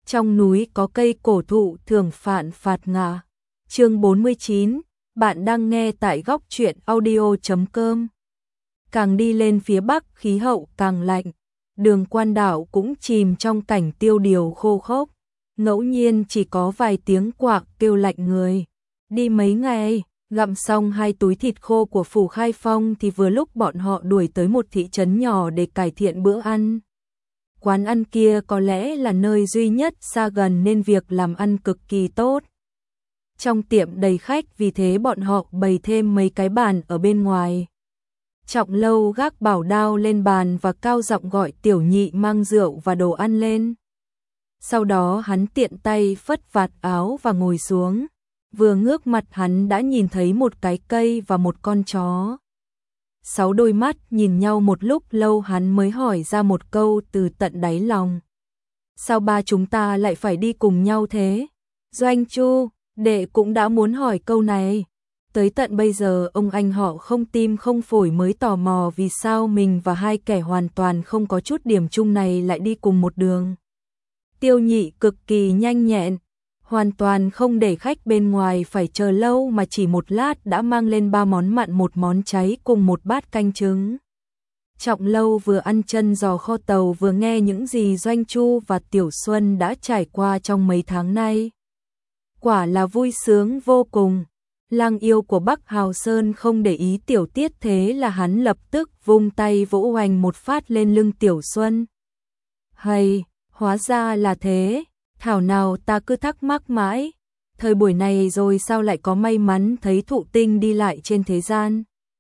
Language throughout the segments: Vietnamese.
Trong núi có cây cổ thụ thường phạn phạt ngả. Chương 49, bạn đang nghe tại góc truyện audio.com. Càng đi lên phía bắc khí hậu càng lạnh, đường quan đảo cũng chìm trong cảnh tiêu điều khô khốc, ngẫu nhiên chỉ có vài tiếng quạc kêu lạnh người. Đi mấy ngày, gặm xong 2 túi thịt khô của Phủ Khai Phong thì vừa lúc bọn họ đuổi tới một thị trấn nhỏ để cải thiện bữa ăn. Quán ăn kia có lẽ là nơi duy nhất xa gần nên việc làm ăn cực kỳ tốt. Trong tiệm đầy khách, vì thế bọn họ bày thêm mấy cái bàn ở bên ngoài. Trọng Lâu gác bảo đao lên bàn và cao giọng gọi Tiểu Nhị mang rượu và đồ ăn lên. Sau đó hắn tiện tay phất vạt áo và ngồi xuống. Vừa ngước mặt hắn đã nhìn thấy một cái cây và một con chó. 6 đôi mắt nhìn nhau một lúc lâu, hắn mới hỏi ra một câu từ tận đáy lòng. Sao ba chúng ta lại phải đi cùng nhau thế? Doanh Chu, đệ cũng đã muốn hỏi câu này. Tới tận bây giờ ông anh họ không tim không phổi mới tò mò vì sao mình và hai kẻ hoàn toàn không có chút điểm chung này lại đi cùng một đường. Tiêu Nhị cực kỳ nhanh nhẹn, hoàn toàn không để khách bên ngoài phải chờ lâu mà chỉ một lát đã mang lên 3 món mặn, 1 món cháy cùng 1 bát canh trứng. Trọng Lâu vừa ăn chân giò kho tàu vừa nghe những gì Doanh Chu và Tiểu Xuân đã trải qua trong mấy tháng nay. Quả là vui sướng vô cùng. Lang yêu của Bắc Hào Sơn không để ý tiểu tiết, thế là hắn lập tức vung tay vỗ oành một phát lên lưng Tiểu Xuân. Hay, hóa ra là thế. Thảo nào ta cứ thắc mắc mãi, thời buổi này rồi sao lại có may mắn thấy thụ tinh đi lại trên thế gian.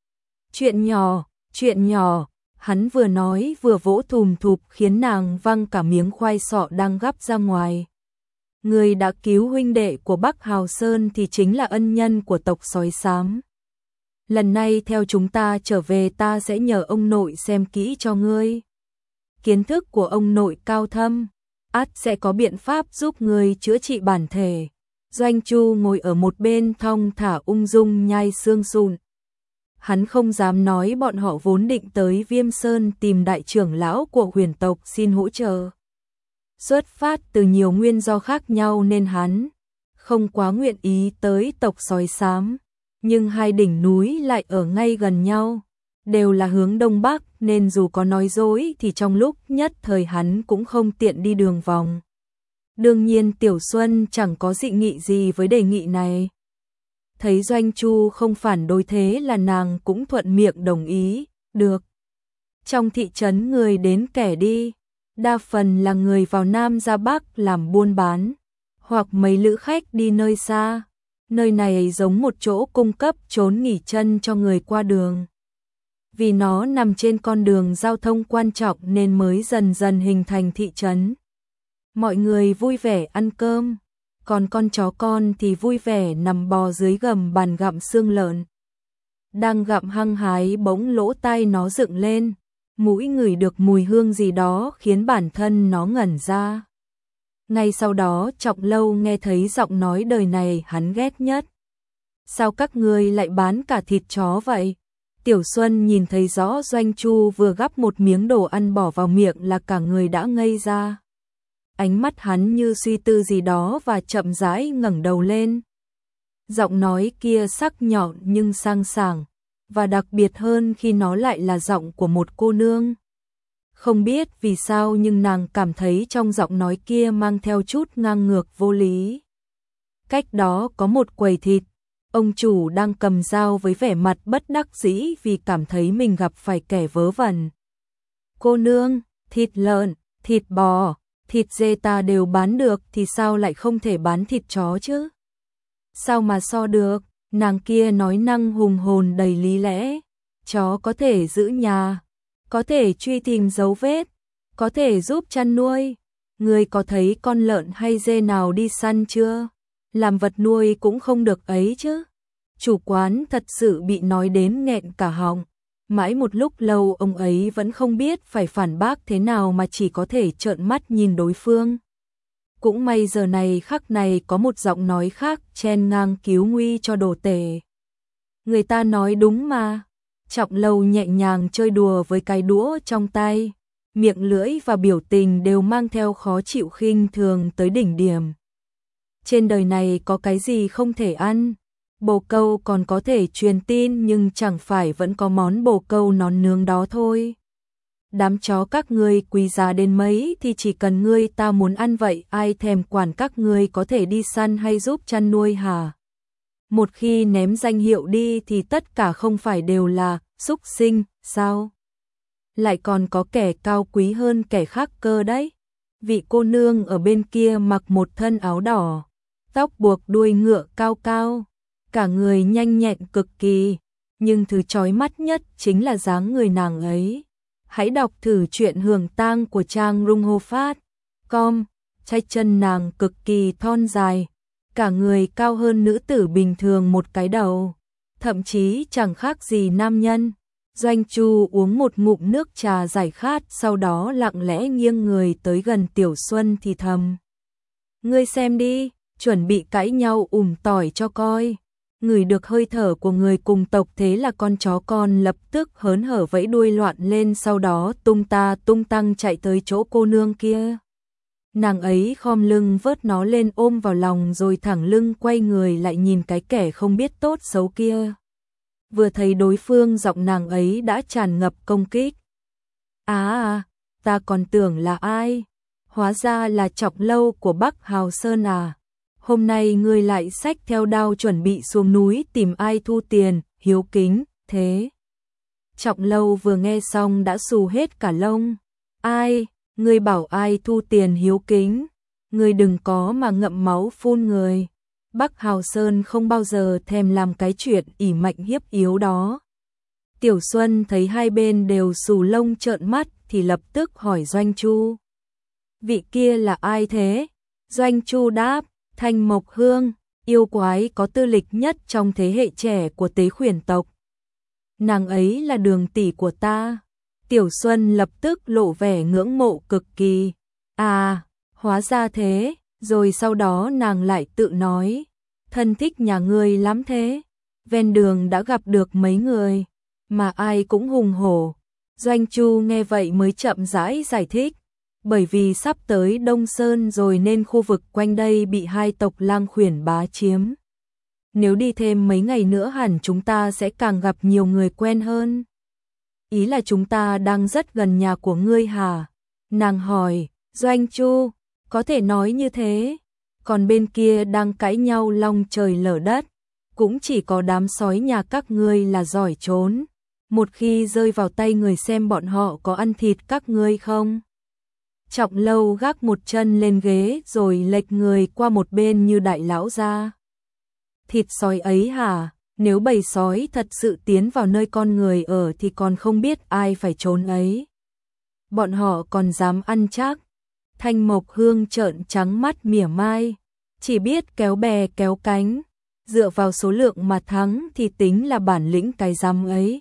Chuyện nhỏ, hắn vừa nói vừa vỗ thùm thụp khiến nàng văng cả miếng khoai sọ đang gắp ra ngoài. Người đã cứu huynh đệ của Bắc Hào Sơn thì chính là ân nhân của tộc sói xám. Lần này theo chúng ta trở về, ta sẽ nhờ ông nội xem kỹ cho ngươi. Kiến thức của ông nội cao thâm, ắt sẽ có biện pháp giúp người chữa trị bản thể. Doanh Chu ngồi ở một bên thong thả ung dung nhai xương sụn. Hắn không dám nói bọn họ vốn định tới Viêm Sơn tìm đại trưởng lão của huyền tộc xin hỗ trợ. Xuất phát từ nhiều nguyên do khác nhau nên hắn không quá nguyện ý tới tộc sói xám. Nhưng hai đỉnh núi lại ở ngay gần nhau, đều là hướng đông bắc nên dù có nói dối thì trong lúc nhất thời hắn cũng không tiện đi đường vòng. Đương nhiên Tiểu Xuân chẳng có dị nghị gì với đề nghị này. Thấy Doanh Chu không phản đối thế là nàng cũng thuận miệng đồng ý, được. Trong thị trấn người đến kẻ đi, đa phần là người vào Nam ra Bắc làm buôn bán, hoặc mấy lữ khách đi nơi xa. Nơi này giống một chỗ cung cấp trốn nghỉ chân cho người qua đường. Vì nó nằm trên con đường giao thông quan trọng nên mới dần dần hình thành thị trấn. Mọi người vui vẻ ăn cơm, còn con chó con thì vui vẻ nằm bò dưới gầm bàn gặm xương lợn. Đang gặm hăng hái bỗng lỗ tai nó dựng lên, mũi ngửi được mùi hương gì đó khiến bản thân nó ngẩn ra. Ngay sau đó Trọng Lâu nghe thấy giọng nói đời này hắn ghét nhất. Sao các ngươi lại bán cả thịt chó vậy? Tiểu Xuân nhìn thấy rõ Doanh Chu vừa gắp một miếng đồ ăn bỏ vào miệng là cả người đã ngây ra. Ánh mắt hắn như suy tư gì đó và chậm rãi ngẩng đầu lên. Giọng nói kia sắc nhọn nhưng sang sảng, và đặc biệt hơn khi nó lại là giọng của một cô nương. Không biết vì sao nhưng nàng cảm thấy trong giọng nói kia mang theo chút ngang ngược vô lý. Cách đó có một quầy thịt, ông chủ đang cầm dao với vẻ mặt bất đắc dĩ vì cảm thấy mình gặp phải kẻ vớ vẩn. Cô nương, thịt lợn, thịt bò, thịt dê ta đều bán được thì sao lại không thể bán thịt chó chứ? Sao mà so được? Nàng kia nói năng hùng hồn đầy lý lẽ. Chó có thể giữ nhà, có thể truy tìm dấu vết, có thể giúp chăn nuôi. Người có thấy con lợn hay dê nào đi săn chưa? Làm vật nuôi cũng không được ấy chứ. Chủ quán thật sự bị nói đến nghẹn cả họng. Mãi một lúc lâu ông ấy vẫn không biết phải phản bác thế nào mà chỉ có thể trợn mắt nhìn đối phương. Cũng may giờ này khắc này có một giọng nói khác chen ngang cứu nguy cho đồ tể. Người ta nói đúng mà. Trọng Lâu nhẹ nhàng chơi đùa với cái đũa trong tay. miệng lưỡi và biểu tình đều mang theo khó chịu khinh thường tới đỉnh điểm. Trên đời này có cái gì không thể ăn? Bồ câu còn có thể truyền tin nhưng chẳng phải vẫn có món bồ câu nón nướng đó thôi. Đám chó các ngươi quý giá đến mấy thì chỉ cần ngươi ta muốn ăn vậy, ai thèm quản các ngươi có thể đi săn hay giúp chăn nuôi hả? Một khi ném danh hiệu đi thì tất cả không phải đều là súc sinh, sao? Lại còn có kẻ cao quý hơn kẻ khác cơ đấy. Vị cô nương ở bên kia mặc một thân áo đỏ, tóc buộc đuôi ngựa cao cao, cả người nhanh nhẹn cực kỳ, nhưng thứ chói mắt nhất chính là dáng người nàng ấy. Hãy đọc thử truyện Hưởng Tang của Trang Rung Ho Phát. Tay chân nàng cực kỳ thon dài, cả người cao hơn nữ tử bình thường một cái đầu, thậm chí chẳng khác gì nam nhân. Doanh Chu uống một ngụm nước trà giải khát, sau đó lặng lẽ nghiêng người tới gần Tiểu Xuân thì thầm: "Ngươi xem đi, chuẩn bị cãi nhau tỏi cho coi." Ngửi được hơi thở của người cùng tộc thế là con chó con lập tức hớn hở vẫy đuôi loạn lên, sau đó tung ta tung tăng chạy tới chỗ cô nương kia. Nàng ấy khom lưng vớt nó lên ôm vào lòng rồi thẳng lưng quay người lại nhìn cái kẻ không biết tốt xấu kia. Vừa thấy đối phương giọng nàng ấy đã tràn ngập công kích. Ta còn tưởng là ai? Hóa ra là Trọng Lâu của Bắc Hào Sơn à? Hôm nay ngươi lại xách theo đao chuẩn bị xuống núi tìm ai thu tiền, hiếu kính, thế. Trọng Lâu vừa nghe xong đã xù hết cả lông. Ai? Ngươi bảo ai thu tiền hiếu kính? Ngươi đừng có mà ngậm máu phun người. Bắc Hào Sơn không bao giờ thèm làm cái chuyện ỉ mạnh hiếp yếu đó. Tiểu Xuân thấy hai bên đều xù lông trợn mắt thì lập tức hỏi Doanh Chu: "Vị kia là ai thế?" Doanh Chu đáp: "Thanh Mộc Hương, yêu quái có tư lịch nhất trong thế hệ trẻ của Tế Khuyển tộc. Nàng ấy là đường tỷ của ta." Tiểu Xuân lập tức lộ vẻ ngưỡng mộ cực kỳ. Hóa ra thế. Rồi sau đó nàng lại tự nói: "Thân thích nhà ngươi lắm thế. Ven đường đã gặp được mấy người, mà ai cũng hùng hổ." Doanh Chu nghe vậy mới chậm rãi giải thích: "Bởi vì sắp tới Đông Sơn rồi nên khu vực quanh đây bị hai tộc Lang Khuyển bá chiếm. Nếu đi thêm mấy ngày nữa hẳn chúng ta sẽ càng gặp nhiều người quen hơn." "Ý là chúng ta đang rất gần nhà của ngươi hả?" Nàng hỏi. Doanh Chu: "Có thể nói như thế. Còn bên kia đang cãi nhau long trời lở đất, cũng chỉ có đám sói nhà các ngươi là giỏi trốn. Một khi rơi vào tay người xem bọn họ có ăn thịt các ngươi không?" Trọng Lâu gác một chân lên ghế rồi lệch người qua một bên như đại lão gia. "Thịt sói ấy hả? Nếu bầy sói thật sự tiến vào nơi con người ở thì còn không biết ai phải trốn ấy. Bọn họ còn dám ăn chắc." Thanh Mộc Hương trợn trắng mắt mỉa mai: "Chỉ biết kéo bè kéo cánh, dựa vào số lượng mà thắng thì tính là bản lĩnh cái rắm ấy.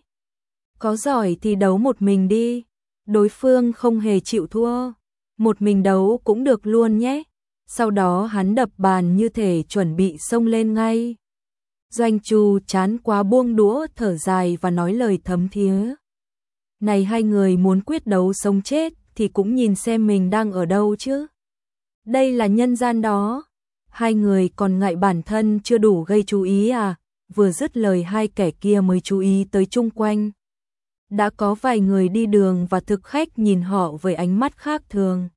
Có giỏi thì đấu một mình đi, đối phương không hề chịu thua. Một mình đấu cũng được luôn nhé." Sau đó hắn đập bàn như thể chuẩn bị xông lên ngay. Doanh Chu chán quá buông đũa thở dài và nói lời thấm thía: "Này, hai người muốn quyết đấu sống chết thì cũng nhìn xem mình đang ở đâu chứ. Đây là nhân gian đó. Hai người còn ngại bản thân chưa đủ gây chú ý à?" Vừa dứt lời hai kẻ kia mới chú ý tới chung quanh. Đã có vài người đi đường và thực khách nhìn họ với ánh mắt khác thường.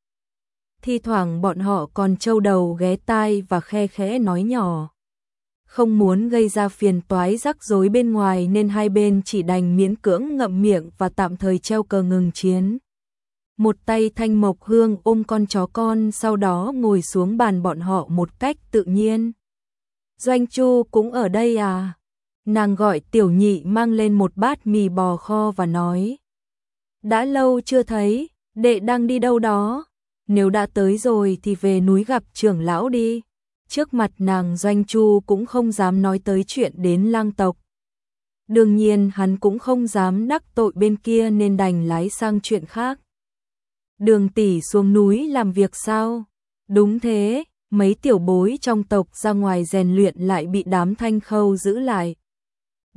Thi thoảng bọn họ còn trâu đầu ghé tai và khe khẽ nói nhỏ. Không muốn gây ra phiền toái rắc rối bên ngoài nên hai bên chỉ đành miễn cưỡng ngậm miệng và tạm thời treo cờ ngừng chiến. Một tay Thanh Mộc Hương ôm con chó con, sau đó ngồi xuống bàn bọn họ một cách tự nhiên. "Doanh Chu cũng ở đây à?" Nàng gọi Tiểu Nhị mang lên một bát mì bò kho và nói: "Đã lâu chưa thấy, đệ đang đi đâu đó? Nếu đã tới rồi thì về núi gặp trưởng lão đi." Trước mặt nàng, Doanh Chu cũng không dám nói tới chuyện đến Lang tộc. Đương nhiên hắn cũng không dám đắc tội bên kia nên đành lái sang chuyện khác. "Đường tỷ xuống núi làm việc sao?" "Đúng thế, mấy tiểu bối trong tộc ra ngoài rèn luyện lại bị đám Thanh Khâu giữ lại.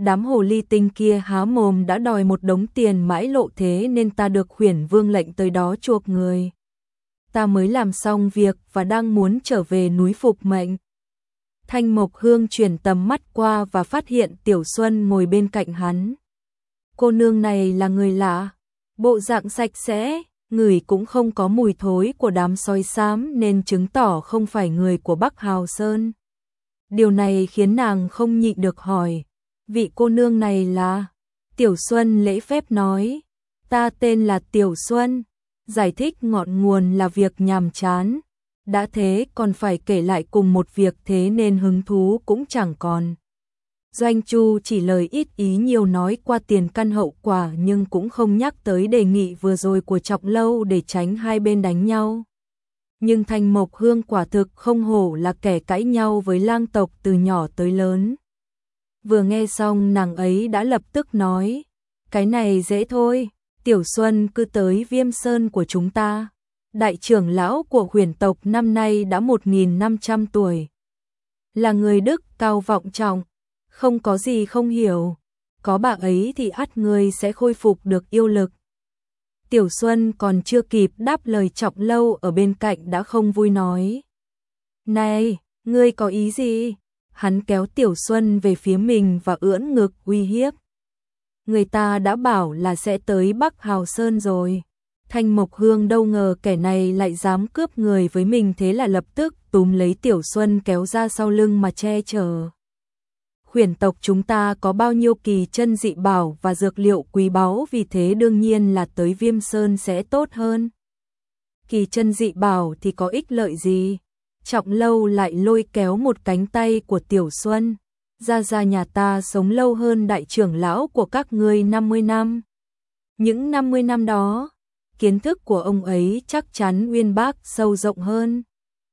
Đám hồ ly tinh kia há mồm đã đòi một đống tiền mãi lộ, thế nên ta được Khuyển Vương lệnh tới đó chuộc người. Ta mới làm xong việc và đang muốn trở về núi phục mệnh. Thanh Mộc Hương chuyển tầm mắt qua và phát hiện Tiểu Xuân ngồi bên cạnh hắn. Cô nương này là người lạ, bộ dạng sạch sẽ, ngửi cũng không có mùi thối của đám sói xám nên chứng tỏ không phải người của Bắc Hào Sơn. Điều này khiến nàng không nhịn được hỏi, vị cô nương này là? Tiểu Xuân lễ phép nói, ta tên là Tiểu Xuân. Giải thích ngọn nguồn là việc nhàm chán, đã thế còn phải kể lại cùng một việc, thế nên hứng thú cũng chẳng còn. Doanh Chu chỉ lời ít ý nhiều nói qua tiền căn hậu quả nhưng cũng không nhắc tới đề nghị vừa rồi của Trọng Lâu để tránh hai bên đánh nhau. Nhưng Thanh Mộc Hương quả thực không hổ là kẻ cãi nhau với lang tộc từ nhỏ tới lớn. Vừa nghe xong nàng ấy đã lập tức nói, cái này dễ thôi, Tiểu Xuân cứ tới Viêm Sơn của chúng ta. Đại trưởng lão của huyền tộc năm nay đã 1.500 tuổi. Là người đức cao vọng trọng, không có gì không hiểu. Có bà ấy thì ắt ngươi sẽ khôi phục được yêu lực. Tiểu Xuân còn chưa kịp đáp lời, Trọng Lâu ở bên cạnh đã không vui nói. Này, ngươi có ý gì? Hắn kéo Tiểu Xuân về phía mình và ưỡn ngực uy hiếp. Người ta đã bảo là sẽ tới Bắc Hào Sơn rồi. Thanh Mộc Hương đâu ngờ kẻ này lại dám cướp người với mình, thế là lập tức túm lấy Tiểu Xuân kéo ra sau lưng mà che chở. Huyền tộc chúng ta có bao nhiêu kỳ chân dị bảo và dược liệu quý báu, vì thế đương nhiên là tới Viêm Sơn sẽ tốt hơn. Kỳ chân dị bảo thì có ích lợi gì? Trọng Lâu lại lôi kéo một cánh tay của Tiểu Xuân. Ra nhà ta sống lâu hơn đại trưởng lão của các ngươi 50 năm. Những 50 năm đó, kiến thức của ông ấy chắc chắn uyên bác sâu rộng hơn.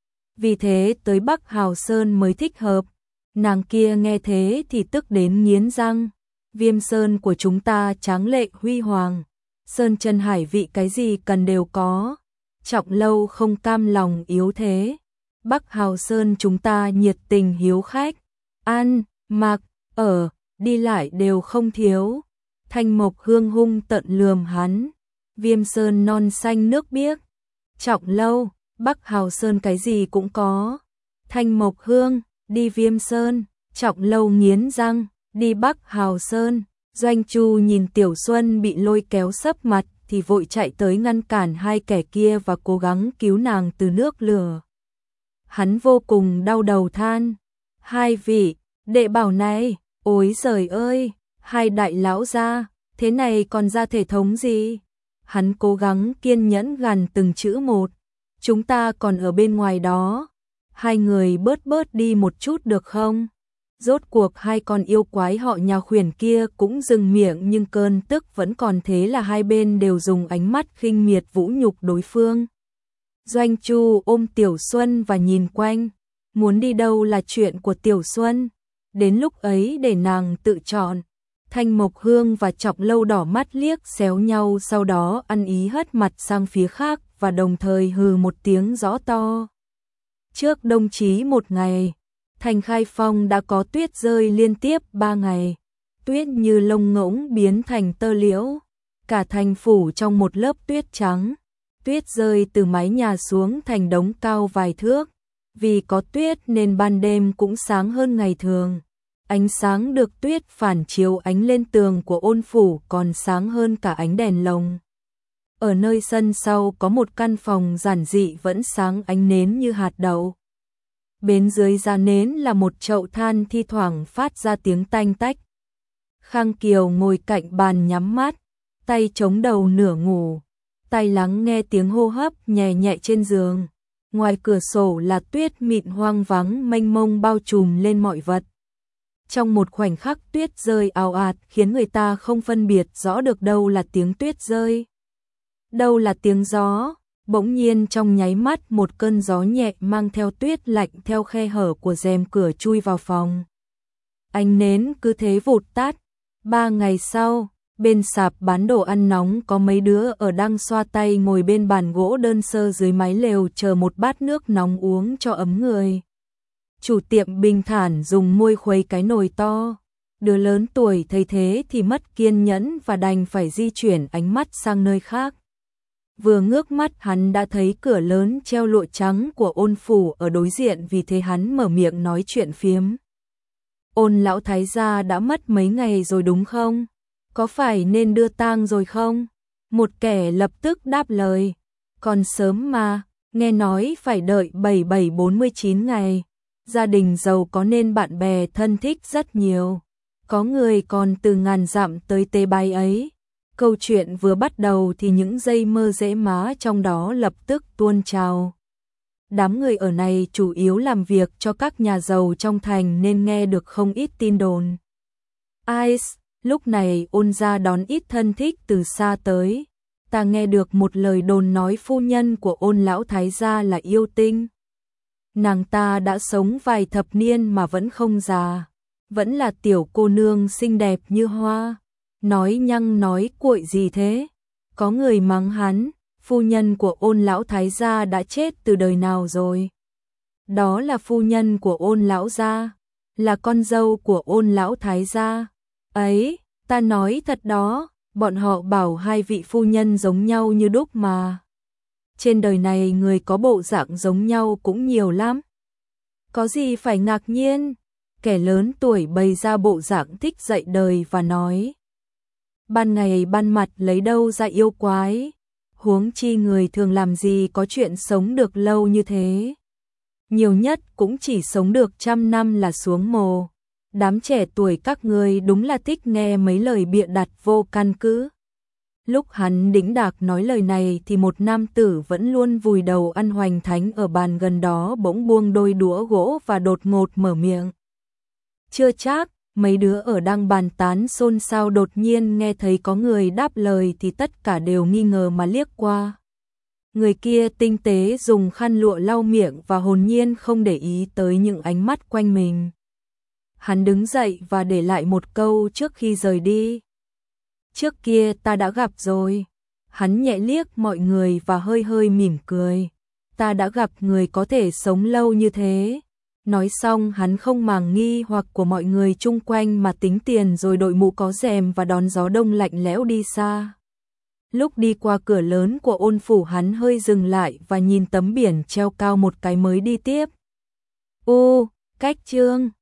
Vì thế tới Bắc Hào Sơn mới thích hợp. Nàng kia nghe thế thì tức đến nghiến răng. Viêm Sơn của chúng ta tráng lệ huy hoàng, sơn chân hải vị cái gì cần đều có. Trọng Lâu không cam lòng yếu thế. Bắc Hào Sơn chúng ta nhiệt tình hiếu khách, ăn, mặc, ở, đi lại đều không thiếu. Thanh Mộc Hương hung tợn lườm hắn. Viêm Sơn non xanh nước biếc. Trọng Lâu, Bắc Hào Sơn cái gì cũng có. Thanh Mộc Hương, đi Viêm Sơn. Trọng Lâu nghiến răng, đi Bắc Hào Sơn. Doanh Chu nhìn Tiểu Xuân bị lôi kéo sấp mặt thì vội chạy tới ngăn cản hai kẻ kia và cố gắng cứu nàng từ nước lửa. Hắn vô cùng đau đầu than, hai vị đệ bảo này, ôi giời ơi, hai đại lão gia, thế này còn ra thể thống gì? Hắn cố gắng kiên nhẫn gằn từng chữ một, chúng ta còn ở bên ngoài đó, hai người bớt đi một chút được không? Rốt cuộc hai con yêu quái họ nhà Khuyển kia cũng dừng miệng, nhưng cơn tức vẫn còn, thế là hai bên đều dùng ánh mắt khinh miệt vũ nhục đối phương. Doanh Chu ôm Tiểu Xuân và nhìn quanh, muốn đi đâu là chuyện của Tiểu Xuân, đến lúc ấy để nàng tự chọn. Thanh Mộc Hương và Trọng Lâu đỏ mắt liếc xéo nhau, sau đó ăn ý hất mặt sang phía khác và đồng thời hừ một tiếng rõ to. Trước Đông Chí một ngày, thành Khai Phong đã có tuyết rơi liên tiếp 3 ngày. Tuyết như lông ngỗng biến thành tơ liễu, cả thành phủ trong một lớp tuyết trắng. Tuyết rơi từ mái nhà xuống thành đống cao vài thước. Vì có tuyết nên ban đêm cũng sáng hơn ngày thường. Ánh sáng được tuyết phản chiếu ánh lên tường của ôn phủ còn sáng hơn cả ánh đèn lồng. Ở nơi sân sau có một căn phòng giản dị vẫn sáng ánh nến như hạt đậu. Bên dưới giá nến là một chậu than thi thoảng phát ra tiếng tanh tách. Khang Kiều ngồi cạnh bàn nhắm mắt, tay chống đầu nửa ngủ, tay lắng nghe tiếng hô hấp nhẹ nhẹ trên giường. Ngoài cửa sổ là tuyết mịn hoang vắng mênh mông bao trùm lên mọi vật. Trong một khoảnh khắc tuyết rơi ào ạt khiến người ta không phân biệt rõ được đâu là tiếng tuyết rơi, đâu là tiếng gió. Bỗng nhiên trong nháy mắt một cơn gió nhẹ mang theo tuyết lạnh theo khe hở của rèm cửa chui vào phòng. Ánh nến cứ thế vụt tắt. 3 ngày sau, bên sạp bán đồ ăn nóng có mấy đứa ở đang xoa tay ngồi bên bàn gỗ đơn sơ dưới mái lều chờ một bát nước nóng uống cho ấm người. Chủ tiệm bình thản dùng môi khuấy cái nồi to. Đứa lớn tuổi thấy thế thì mất kiên nhẫn và đành phải di chuyển ánh mắt sang nơi khác. Vừa ngước mắt hắn đã thấy cửa lớn treo lụa trắng của Ôn phủ ở đối diện, vì thế hắn mở miệng nói chuyện phiếm. Ôn lão thái gia đã mất mấy ngày rồi đúng không? Có phải nên đưa tang rồi không? Một kẻ lập tức đáp lời. Còn sớm mà, nghe nói phải đợi 7749 ngày. Gia đình giàu có nên bạn bè thân thích rất nhiều. Có người còn từ ngàn dặm tới tế bái ấy. Câu chuyện vừa bắt đầu thì những dây mơ rễ má trong đó lập tức tuôn trào. Đám người ở này chủ yếu làm việc cho các nhà giàu trong thành nên nghe được không ít tin đồn. Ice, lúc này Ôn gia đón ít thân thích từ xa tới. Ta nghe được một lời đồn nói phu nhân của Ôn lão thái gia là yêu tinh. Nàng ta đã sống vài thập niên mà vẫn không già, vẫn là tiểu cô nương xinh đẹp như hoa. Nói nhăng nói cuội gì thế? Có người mắng hắn, phu nhân của Ôn lão thái gia đã chết từ đời nào rồi? Đó là phu nhân của Ôn lão gia, là con dâu của Ôn lão thái gia. Ấy, ta nói thật đó, bọn họ bảo hai vị phu nhân giống nhau như đúc mà. Trên đời này người có bộ dạng giống nhau cũng nhiều lắm. Có gì phải ngạc nhiên? Kẻ lớn tuổi bày ra bộ dạng thích dạy đời và nói. Ban ngày ban mặt lấy đâu ra yêu quái? Huống chi người thường làm gì có chuyện sống được lâu như thế. Nhiều nhất cũng chỉ sống được 100 năm là xuống mồ. Đám trẻ tuổi các ngươi đúng là thích nghe mấy lời bịa đặt vô căn cứ. Lúc hắn đĩnh đạc nói lời này thì một nam tử vẫn luôn vùi đầu ăn hoành thánh ở bàn gần đó bỗng buông đôi đũa gỗ và đột ngột mở miệng. Chưa chắc, mấy đứa ở đang bàn tán xôn xao đột nhiên nghe thấy có người đáp lời thì tất cả đều nghi ngờ mà liếc qua. Người kia tinh tế dùng khăn lụa lau miệng và hồn nhiên không để ý tới những ánh mắt quanh mình. Hắn đứng dậy và để lại một câu trước khi rời đi. Trước kia ta đã gặp rồi. Hắn nhẹ liếc mọi người và hơi hơi mỉm cười. Ta đã gặp người có thể sống lâu như thế. Nói xong hắn không màng nghi hoặc của mọi người chung quanh mà tính tiền rồi đội mũ có rèm và đón gió đông lạnh lẽo đi xa. Lúc đi qua cửa lớn của Ôn phủ hắn hơi dừng lại và nhìn tấm biển treo cao một cái mới đi tiếp. Ô, cách chương